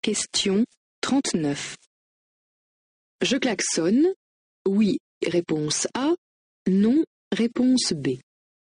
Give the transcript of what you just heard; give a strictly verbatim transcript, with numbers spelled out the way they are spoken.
Question trente-neuf. Je klaxonne. Oui, réponse A. Non, réponse B.